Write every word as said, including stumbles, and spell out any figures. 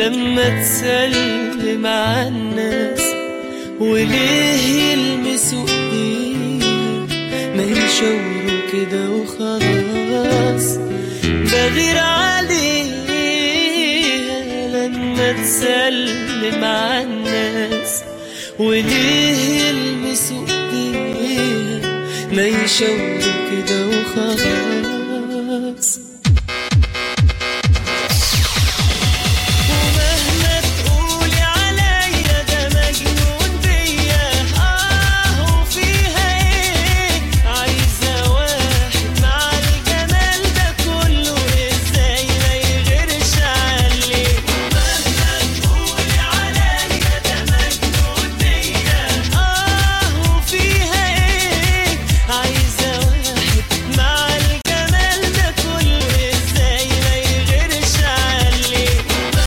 لما تسلم على الناس وليه يلمسوا ايديها ما يشاوروا كده وخلاص. بغير عليها لما تسلم على الناس وليه يلمسوا ايديها ما يشاوروا كده وخلاص.